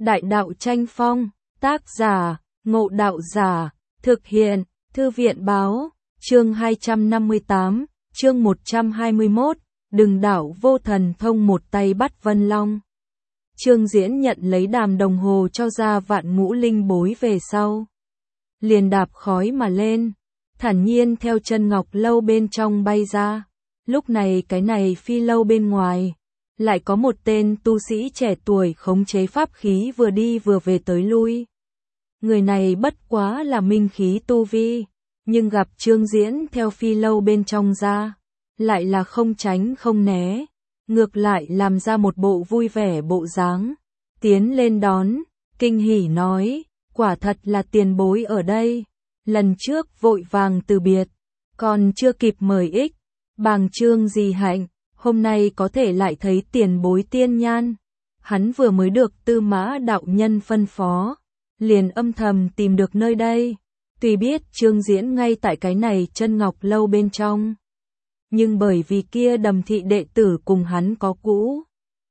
Đại đạo tranh phong, tác giả, Ngộ Đạo Giả, thực hiện, Thư viện báo, chương 258, chương 121, đừng đảo vô thần thông một tay bắt Vân Long. Trương Diễn nhận lấy đàm đồng hồ cho ra vạn ngũ linh bối về sau. Liền đạp khói mà lên, thản nhiên theo chân ngọc lâu bên trong bay ra. Lúc này cái này phi lâu bên ngoài, lại có một tên tu sĩ trẻ tuổi khống chế pháp khí vừa đi vừa về tới lui. Người này bất quá là minh khí tu vi, nhưng gặp Trương Diễn theo phi lâu bên trong ra, lại là không tránh không né, ngược lại làm ra một bộ vui vẻ bộ dáng, tiến lên đón, kinh hỉ nói, quả thật là tiền bối ở đây, lần trước vội vàng từ biệt, còn chưa kịp mời ích, bàng Trương gì hạnh, hôm nay có thể lại thấy tiền bối tiên nhan. Hắn vừa mới được Tư Mã đạo nhân phân phó, liền âm thầm tìm được nơi đây, tuy biết Trương Diễn ngay tại cái này chân ngọc lâu bên trong, nhưng bởi vì kia Đầm thị đệ tử cùng hắn có cũ,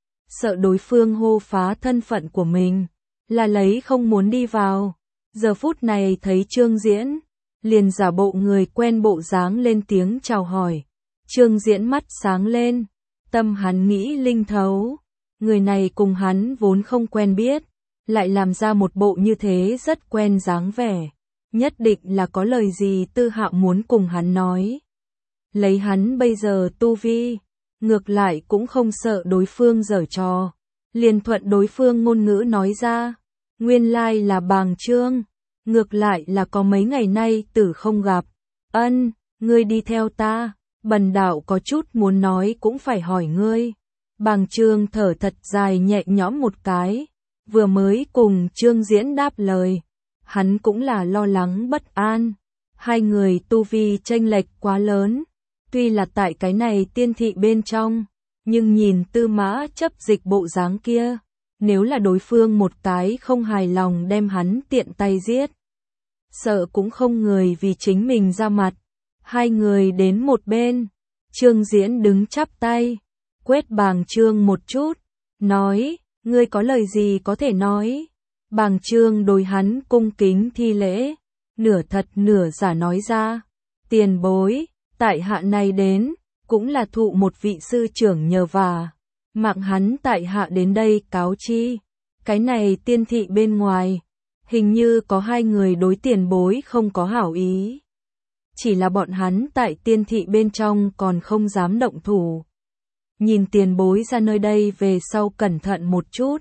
sợ đối phương hô phá thân phận của mình, là lấy không muốn đi vào. Giờ phút này thấy Trương Diễn, liền giả bộ người quen bộ dáng lên tiếng chào hỏi. Trương Diễn mắt sáng lên, tâm hắn nghĩ linh thấu, người này cùng hắn vốn không quen biết, lại làm ra một bộ như thế rất quen dáng vẻ, nhất định là có lời gì Tư Hạo muốn cùng hắn nói. Lấy hắn bây giờ tu vi, ngược lại cũng không sợ đối phương giở trò, liền thuận đối phương ngôn ngữ nói ra, nguyên lai là bàng Trương, ngược lại là có mấy ngày nay tử không gặp, ân, ngươi đi theo ta, bần đạo có chút muốn nói cũng phải hỏi ngươi. Bàng Trương thở thật dài nhẹ nhõm một cái, vừa mới cùng Trương Diễn đáp lời, hắn cũng là lo lắng bất an, hai người tu vi chênh lệch quá lớn. Tuy là tại cái này tiên thị bên trong, nhưng nhìn Tư Mã chấp dịch bộ dáng kia, nếu là đối phương một cái không hài lòng đem hắn tiện tay giết, sợ cũng không người vì chính mình ra mặt. Hai người đến một bên, Trương Diễn đứng chắp tay, quét bàng Trương một chút, nói, ngươi có lời gì có thể nói. Bàng Trương đối hắn cung kính thi lễ, nửa thật nửa giả nói ra, tiền bối, tại hạ này đến, cũng là thụ một vị sư trưởng nhờ vả, mạng hắn tại hạ đến đây cáo chi, cái này tiên thị bên ngoài, hình như có hai người đối tiền bối không có hảo ý. Chỉ là bọn hắn tại tiên thị bên trong còn không dám động thủ. Nhìn tiền bối ra nơi đây về sau cẩn thận một chút.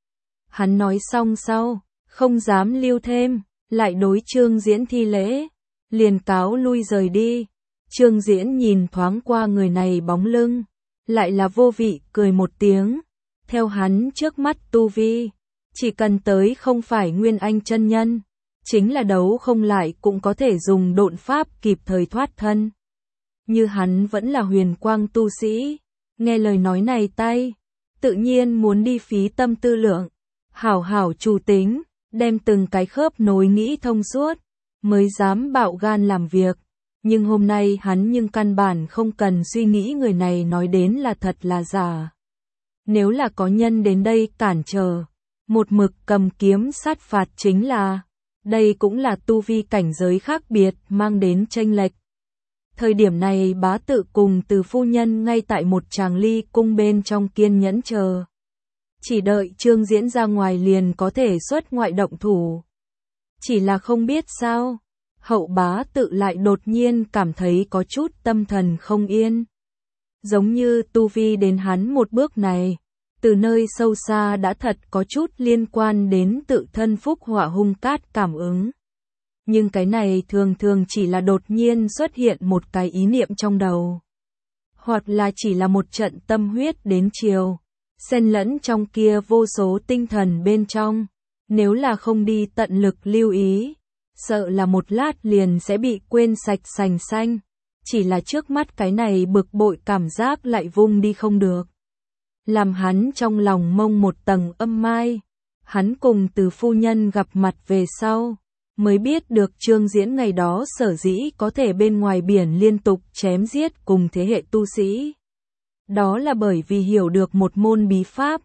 Hắn nói xong sau, không dám lưu thêm, lại đối Trương Diễn thi lễ, liền cáo lui rời đi. Trương Diễn nhìn thoáng qua người này bóng lưng, lại là vô vị cười một tiếng, theo hắn trước mắt tu vi, chỉ cần tới không phải Nguyên Anh chân nhân, chính là đấu không lại cũng có thể dùng độn pháp kịp thời thoát thân. Như hắn vẫn là huyền quang tu sĩ, nghe lời nói này tay, tự nhiên muốn đi phí tâm tư lượng, hảo hảo chủ tính, đem từng cái khớp nối nghĩ thông suốt, mới dám bạo gan làm việc. Nhưng hôm nay hắn nhưng căn bản không cần suy nghĩ người này nói đến là thật là giả. Nếu là có nhân đến đây cản trở, một mực cầm kiếm sát phạt chính là, đây cũng là tu vi cảnh giới khác biệt mang đến chênh lệch. Thời điểm này bá tự cùng Từ phu nhân ngay tại một tràng ly cung bên trong kiên nhẫn chờ. Chỉ đợi Trương Diễn ra ngoài liền có thể xuất ngoại động thủ. Chỉ là không biết sao, Hậu bá tự lại đột nhiên cảm thấy có chút tâm thần không yên. Giống như tu vi đến hắn một bước này, từ nơi sâu xa đã thật có chút liên quan đến tự thân phúc họa hung cát cảm ứng. Nhưng cái này thường thường chỉ là đột nhiên xuất hiện một cái ý niệm trong đầu. Hoặc là chỉ là một trận tâm huyết đến chiều, xen lẫn trong kia vô số tinh thần bên trong. Nếu là không đi tận lực lưu ý, sợ là một lát liền sẽ bị quên sạch sành xanh. Chỉ là trước mắt cái này bực bội cảm giác lại vung đi không được. Làm hắn trong lòng mông một tầng âm mai. Hắn cùng Từ phu nhân gặp mặt về sau, mới biết được Trương Diễn ngày đó sở dĩ có thể bên ngoài biển liên tục chém giết cùng thế hệ tu sĩ. Đó là bởi vì hiểu được một môn bí pháp,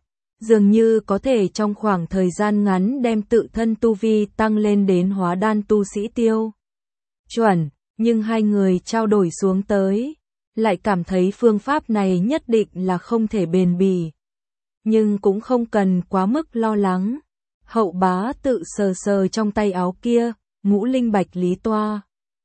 dường như có thể trong khoảng thời gian ngắn đem tự thân tu vi tăng lên đến hóa đan tu sĩ tiêu chuẩn, nhưng hai người trao đổi xuống tới, lại cảm thấy phương pháp này nhất định là không thể bền bỉ. Nhưng cũng không cần quá mức lo lắng. Hậu Bá tự sờ sờ trong tay áo kia, ngũ linh bạch lý toa.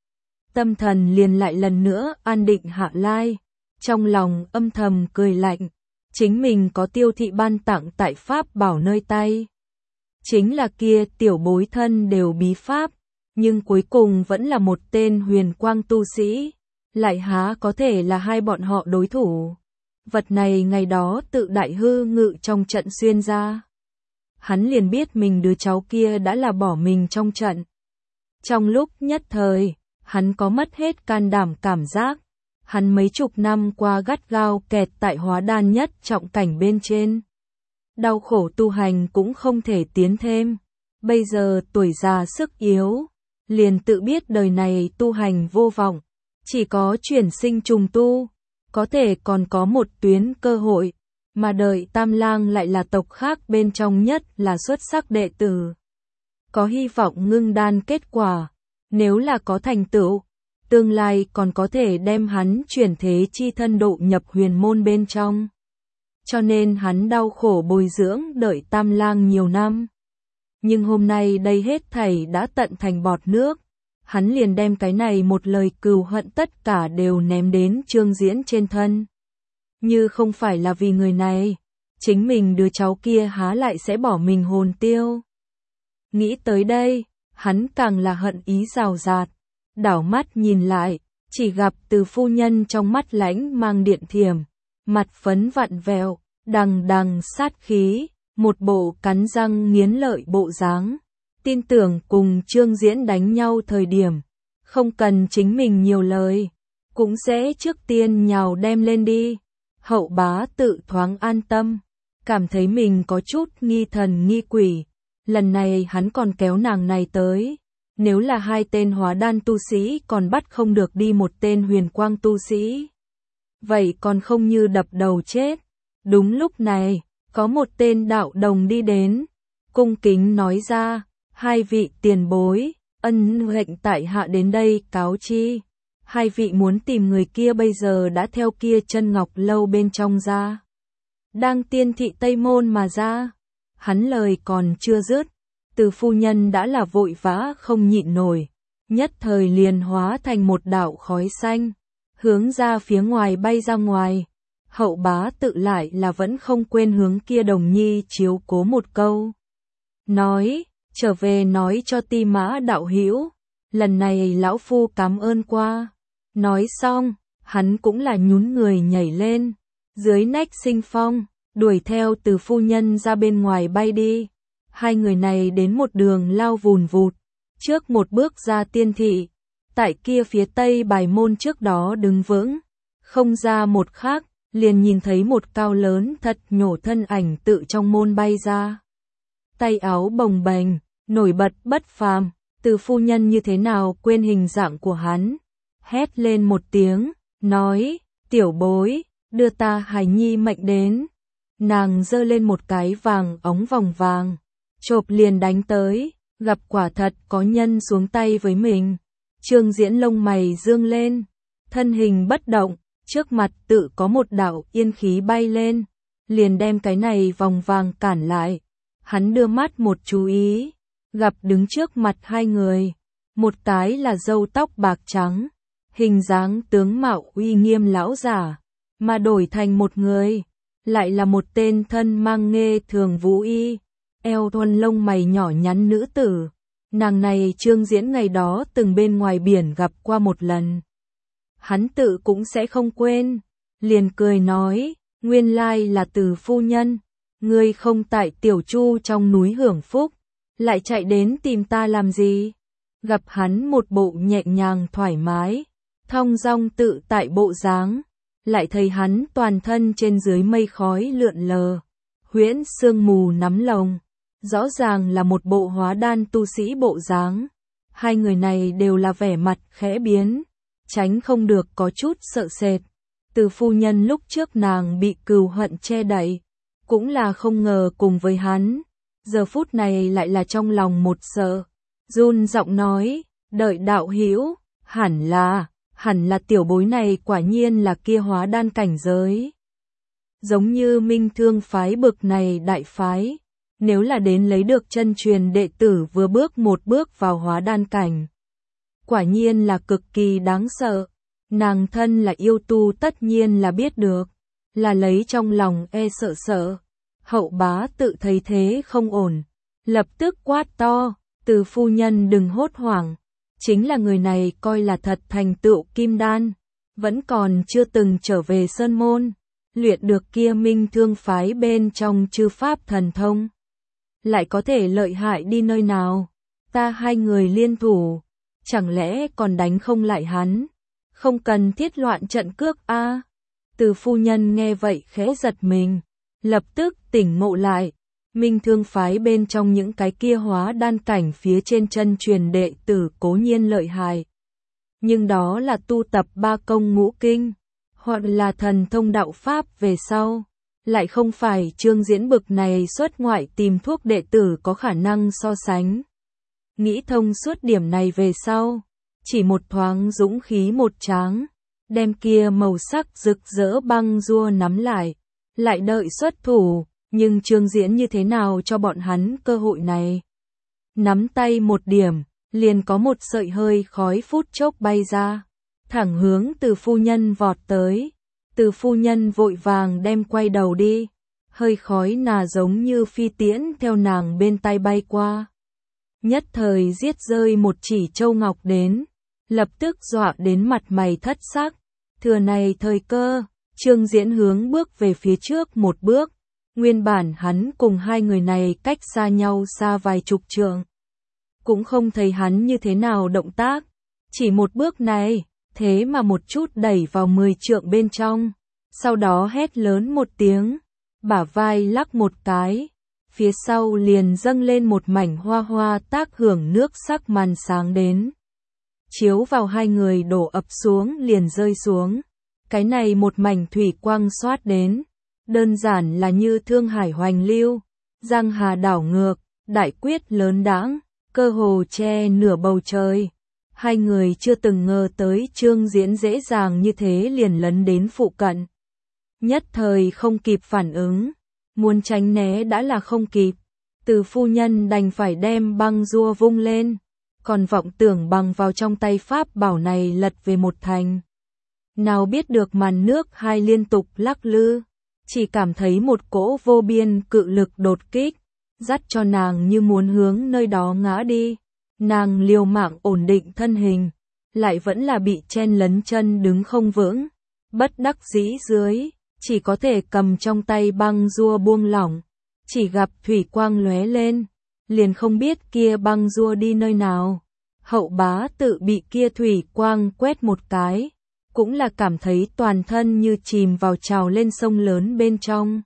Tâm thần liền lại lần nữa an định hạ lai, trong lòng âm thầm cười lạnh, chính mình có Tiêu thị ban tặng tại pháp bảo nơi tay. Chính là kia tiểu bối thân đều bí pháp, nhưng cuối cùng vẫn là một tên huyền quang tu sĩ, lại há có thể là hai bọn họ đối thủ. Vật này ngày đó tự đại hư ngự trong trận xuyên ra. Hắn liền biết mình đứa cháu kia đã là bỏ mình trong trận. Trong lúc nhất thời, hắn có mất hết can đảm cảm giác. Hắn mấy chục năm qua gắt gao kẹt tại hóa đan nhất trọng cảnh bên trên. Đau khổ tu hành cũng không thể tiến thêm. Bây giờ tuổi già sức yếu, liền tự biết đời này tu hành vô vọng. Chỉ có chuyển sinh trùng tu, có thể còn có một tuyến cơ hội, mà đợi Tam Lang lại là tộc khác bên trong nhất là xuất sắc đệ tử. Có hy vọng ngưng đan kết quả, nếu là có thành tựu, tương lai còn có thể đem hắn chuyển thế chi thân độ nhập huyền môn bên trong. Cho nên hắn đau khổ bồi dưỡng đợi Tam Lang nhiều năm. Nhưng hôm nay đây hết thảy đã tận thành bọt nước. Hắn liền đem cái này một lời cừu hận tất cả đều ném đến Trương Diễn trên thân. Như không phải là vì người này, chính mình đứa cháu kia há lại sẽ bỏ mình hồn tiêu. Nghĩ tới đây, hắn càng là hận ý rào rạt, đảo mắt nhìn lại, chỉ gặp Từ phu nhân trong mắt lãnh mang điện thiểm, mặt phấn vặn vẹo, đằng đằng sát khí, một bộ cắn răng nghiến lợi bộ dáng. Tin tưởng cùng Trương Diễn đánh nhau thời điểm, không cần chính mình nhiều lời, cũng sẽ trước tiên nhào đem lên đi. Hậu Bá tự thoáng an tâm, cảm thấy mình có chút nghi thần nghi quỷ, lần này hắn còn kéo nàng này tới. Nếu là hai tên hóa đan tu sĩ còn bắt không được đi một tên huyền quang tu sĩ, vậy còn không như đập đầu chết. Đúng lúc này, có một tên đạo đồng đi đến, cung kính nói ra, hai vị tiền bối, ân lệnh tại hạ đến đây cáo chi. Hai vị muốn tìm người kia bây giờ đã theo kia chân ngọc lâu bên trong ra. Đang tiên thị Tây Môn mà ra. Hắn lời còn chưa dứt, Từ phu nhân đã là vội vã không nhịn nổi, nhất thời liền hóa thành một đạo khói xanh, hướng ra phía ngoài bay ra ngoài. Hậu Bá tự lại là vẫn không quên hướng kia Đồng Nhi chiếu cố một câu. Nói, trở về nói cho Ti Mã đạo hữu, lần này lão phu cảm ơn qua. Nói xong, hắn cũng là nhún người nhảy lên, dưới nách sinh phong, đuổi theo Từ phu nhân ra bên ngoài bay đi. Hai người này đến một đường lao vùn vụt, trước một bước ra tiên thị, tại kia phía tây bài môn trước đó đứng vững, không ra một khắc, liền nhìn thấy một cao lớn thật nhổ thân ảnh tự trong môn bay ra. Tay áo bồng bềnh, nổi bật bất phàm, Từ phu nhân như thế nào quên hình dạng của hắn, hét lên một tiếng, nói, tiểu bối, đưa ta hài nhi mệnh đến. Nàng giơ lên một cái vàng ống vòng vàng, chộp liền đánh tới, gặp quả thật có nhân xuống tay với mình. Trương Diễn lông mày dương lên, thân hình bất động, trước mặt tự có một đạo yên khí bay lên, liền đem cái này vòng vàng cản lại. Hắn đưa mắt một chú ý, gặp đứng trước mặt hai người, một cái là râu tóc bạc trắng, hình dáng tướng mạo uy nghiêm lão giả, mà đổi thành một người, lại là một tên thân mang nghê thường vũ y, eo thuần lông mày nhỏ nhắn nữ tử. Nàng này Trương Diễn ngày đó từng bên ngoài biển gặp qua một lần. Hắn tự cũng sẽ không quên, liền cười nói, nguyên lai là Từ phu nhân, ngươi không tại Tiểu Chu trong núi hưởng phúc, lại chạy đến tìm ta làm gì? Gặp hắn một bộ nhẹ nhàng thoải mái, thong dong tự tại bộ dáng, lại thấy hắn toàn thân trên dưới mây khói lượn lờ, huyễn sương mù nắm lồng, rõ ràng là một bộ hóa đan tu sĩ bộ dáng. Hai người này đều là vẻ mặt khẽ biến, tránh không được có chút sợ sệt. Từ phu nhân lúc trước nàng bị cừu hận che đậy, cũng là không ngờ cùng với hắn. Giờ phút này lại là trong lòng một sợ, run giọng nói, đợi đạo hữu, hẳn là tiểu bối này quả nhiên là kia hóa đan cảnh giới. Giống như Minh Thương phái bực này đại phái, nếu là đến lấy được chân truyền đệ tử vừa bước một bước vào hóa đan cảnh, quả nhiên là cực kỳ đáng sợ. Nàng thân là yêu tu tất nhiên là biết được, là lấy trong lòng sợ sợ. Hậu bá tự thấy thế không ổn, lập tức quát to, Từ phu nhân đừng hốt hoảng, chính là người này coi là thật thành tựu kim đan, vẫn còn chưa từng trở về sơn môn, luyện được kia Minh Thương phái bên trong chư pháp thần thông, lại có thể lợi hại đi nơi nào. Ta hai người liên thủ, chẳng lẽ còn đánh không lại hắn? Không cần thiết loạn trận cước a. Từ phu nhân nghe vậy khẽ giật mình, lập tức tỉnh ngộ lại. Minh Thương phái bên trong những cái kia hóa đan cảnh phía trên chân truyền đệ tử cố nhiên lợi hại, nhưng đó là tu tập ba công ngũ kinh, hoặc là thần thông đạo pháp về sau, lại không phải Trương Diễn bực này xuất ngoại tìm thuốc đệ tử có khả năng so sánh. Nghĩ thông suốt điểm này về sau, chỉ một thoáng dũng khí một tráng, đem kia màu sắc rực rỡ băng rua nắm lại đợi xuất thủ, nhưng Trương Diễn như thế nào cho bọn hắn cơ hội này? Nắm tay một điểm, liền có một sợi hơi khói phút chốc bay ra, thẳng hướng Từ phu nhân vọt tới. Từ phu nhân vội vàng đem quay đầu đi, hơi khói nà giống như phi tiễn theo nàng bên tay bay qua. Nhất thời giết rơi một chỉ châu ngọc đến, lập tức dọa đến mặt mày thất sắc. Thừa này thời cơ, Trương Diễn hướng bước về phía trước một bước, nguyên bản hắn cùng hai người này cách xa nhau xa vài chục trượng, cũng không thấy hắn như thế nào động tác, chỉ một bước này, thế mà một chút đẩy vào 10 trượng bên trong, sau đó hét lớn một tiếng, bả vai lắc một cái, phía sau liền dâng lên một mảnh hoa hoa tác hưởng nước sắc màn sáng đến, chiếu vào hai người đổ ập xuống liền rơi xuống. Cái này một mảnh thủy quang xoát đến, đơn giản là như thương hải hoành lưu, giang hà đảo ngược, đại quyết lớn đãng, cơ hồ che nửa bầu trời. Hai người chưa từng ngờ tới Trương Diễn dễ dàng như thế liền lấn đến phụ cận. Nhất thời không kịp phản ứng, muốn tránh né đã là không kịp. Từ phu nhân đành phải đem băng rua vung lên, còn vọng tưởng bằng vào trong tay pháp bảo này lật về một thành. Nào biết được màn nước hai liên tục lắc lư, chỉ cảm thấy một cỗ vô biên cự lực đột kích, dắt cho nàng như muốn hướng nơi đó ngã đi. Nàng liều mạng ổn định thân hình, lại vẫn là bị chen lấn chân đứng không vững, bất đắc dĩ dưới, chỉ có thể cầm trong tay băng rua buông lỏng, chỉ gặp thủy quang lóe lên, liền không biết kia băng rua đi nơi nào. Hậu bá tự bị kia thủy quang quét một cái, cũng là cảm thấy toàn thân như chìm vào trào lên sông lớn bên trong.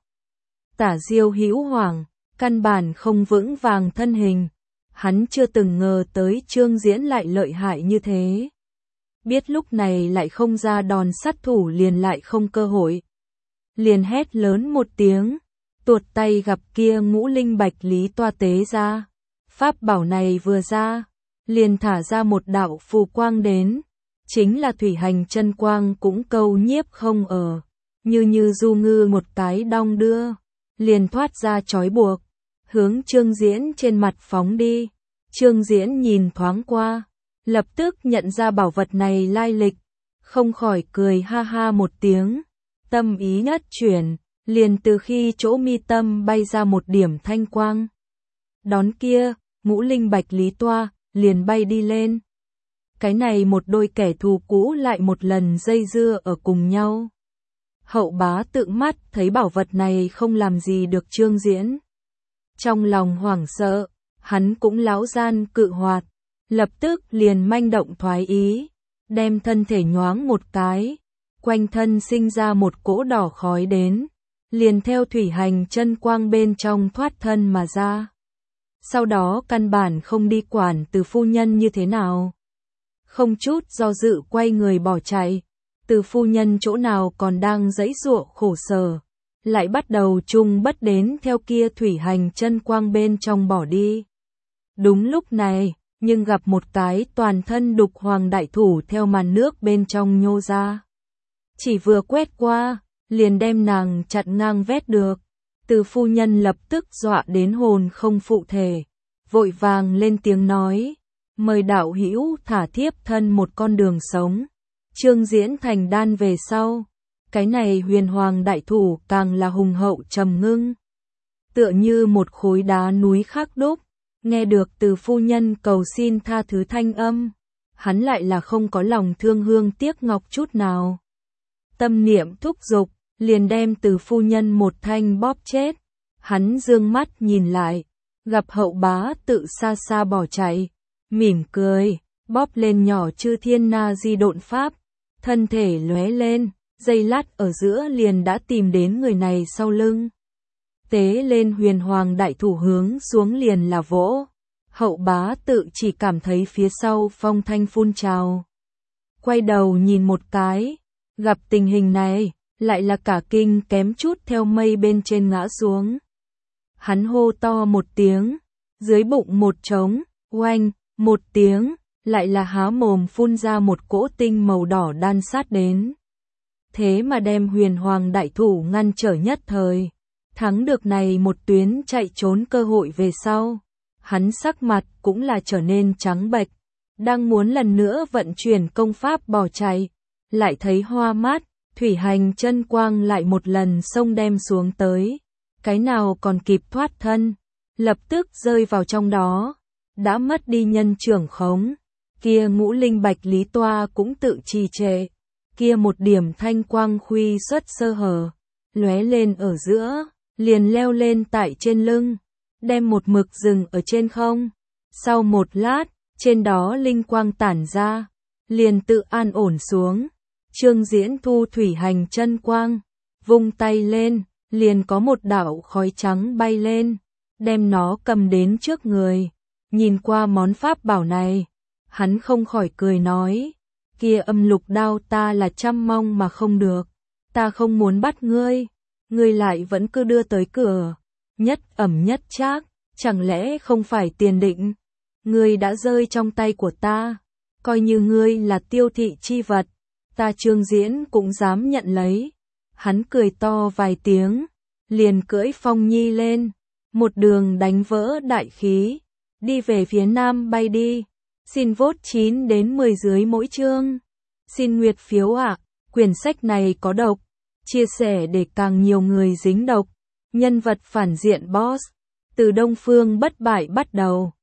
Tả Diêu hữu hoảng, căn bản không vững vàng thân hình, hắn chưa từng ngờ tới Trương Diễn lại lợi hại như thế. Biết lúc này lại không ra đòn sát thủ liền lại không cơ hội. Liền hét lớn một tiếng, tuột tay gặp kia ngũ linh bạch lý toa tế ra. Pháp bảo này vừa ra, liền thả ra một đạo phù quang đến. Chính là thủy hành chân quang cũng câu nhiếp không ở, như du ngư một cái đong đưa, liền thoát ra trói buộc, hướng Trương Diễn trên mặt phóng đi. Trương Diễn nhìn thoáng qua, lập tức nhận ra bảo vật này lai lịch, không khỏi cười ha ha một tiếng, tâm ý nhất chuyển, liền từ khi chỗ mi tâm bay ra một điểm thanh quang. Đón kia, ngũ linh bạch lý toa, liền bay đi lên. Cái này một đôi kẻ thù cũ lại một lần dây dưa ở cùng nhau. Hậu bá tự mắt thấy bảo vật này không làm gì được Trương Diễn. Trong lòng hoảng sợ, hắn cũng láo gian cự hoạt, lập tức liền manh động thoái ý, đem thân thể nhoáng một cái, quanh thân sinh ra một cỗ đỏ khói đến, liền theo thủy hành chân quang bên trong thoát thân mà ra. Sau đó căn bản không đi quản Từ phu nhân như thế nào. Không chút do dự quay người bỏ chạy, Từ phu nhân chỗ nào còn đang giãy giụa khổ sở, lại bắt đầu chung bất đến theo kia thủy hành chân quang bên trong bỏ đi. Đúng lúc này, nhưng gặp một cái toàn thân đục hoàng đại thủ theo màn nước bên trong nhô ra. Chỉ vừa quét qua, liền đem nàng chặn ngang vét được. Từ phu nhân lập tức dọa đến hồn không phụ thể, vội vàng lên tiếng nói, mời đạo hữu thả thiếp thân một con đường sống. Trương Diễn thành đan về sau, cái này huyền hoàng đại thủ càng là hùng hậu trầm ngưng. Tựa như một khối đá núi khắc đúc, nghe được từ phu nhân cầu xin tha thứ thanh âm, hắn lại là không có lòng thương hương tiếc ngọc chút nào. Tâm niệm thúc giục, liền đem từ phu nhân một thanh bóp chết. Hắn dương mắt nhìn lại, gặp hậu bá tự xa xa bỏ chạy, mỉm cười, bóp lên nhỏ chư thiên na di độn pháp, thân thể lóe lên, giây lát ở giữa liền đã tìm đến người này sau lưng. Tế lên huyền hoàng đại thủ hướng xuống liền là vỗ, hậu bá tự chỉ cảm thấy phía sau phong thanh phun trào. Quay đầu nhìn một cái, gặp tình hình này, lại là cả kinh kém chút theo mây bên trên ngã xuống. Hắn hô to một tiếng, dưới bụng một trống, oanh, một tiếng, lại là há mồm phun ra một cỗ tinh màu đỏ đan sát đến. Thế mà đem huyền hoàng đại thủ ngăn trở nhất thời, thắng được này một tuyến chạy trốn cơ hội về sau. Hắn sắc mặt cũng là trở nên trắng bệch, đang muốn lần nữa vận chuyển công pháp bỏ chạy, lại thấy hoa mát, thủy hành chân quang lại một lần xông đem xuống tới. Cái nào còn kịp thoát thân, lập tức rơi vào trong đó, đã mất đi nhân trưởng khống. Kia ngũ linh bạch lý toa cũng tự trì trệ, kia một điểm thanh quang khuy xuất sơ hở, lóe lên ở giữa, liền leo lên tại trên lưng, đem một mực dừng ở trên không. Sau một lát, trên đó linh quang tản ra, liền tự an ổn xuống. Trương Diễn thu thủy hành chân quang, vung tay lên, liền có một đạo khói trắng bay lên, đem nó cầm đến trước người. Nhìn qua món pháp bảo này, hắn không khỏi cười nói, kia âm lục đao ta là trăm mong mà không được, ta không muốn bắt ngươi, ngươi lại vẫn cứ đưa tới cửa, nhất ẩm nhất trác, chẳng lẽ không phải tiền định, ngươi đã rơi trong tay của ta, coi như ngươi là tiêu thị chi vật, ta Trương Diễn cũng dám nhận lấy. Hắn cười to vài tiếng, liền cưỡi Phong Nhi lên, một đường đánh vỡ đại khí, đi về phía nam bay đi. Xin vote 9 đến 10 dưới mỗi chương. Xin nguyệt phiếu ạ, quyển sách này có độc, chia sẻ để càng nhiều người dính độc. Nhân vật phản diện boss, từ Đông Phương bất bại bắt đầu.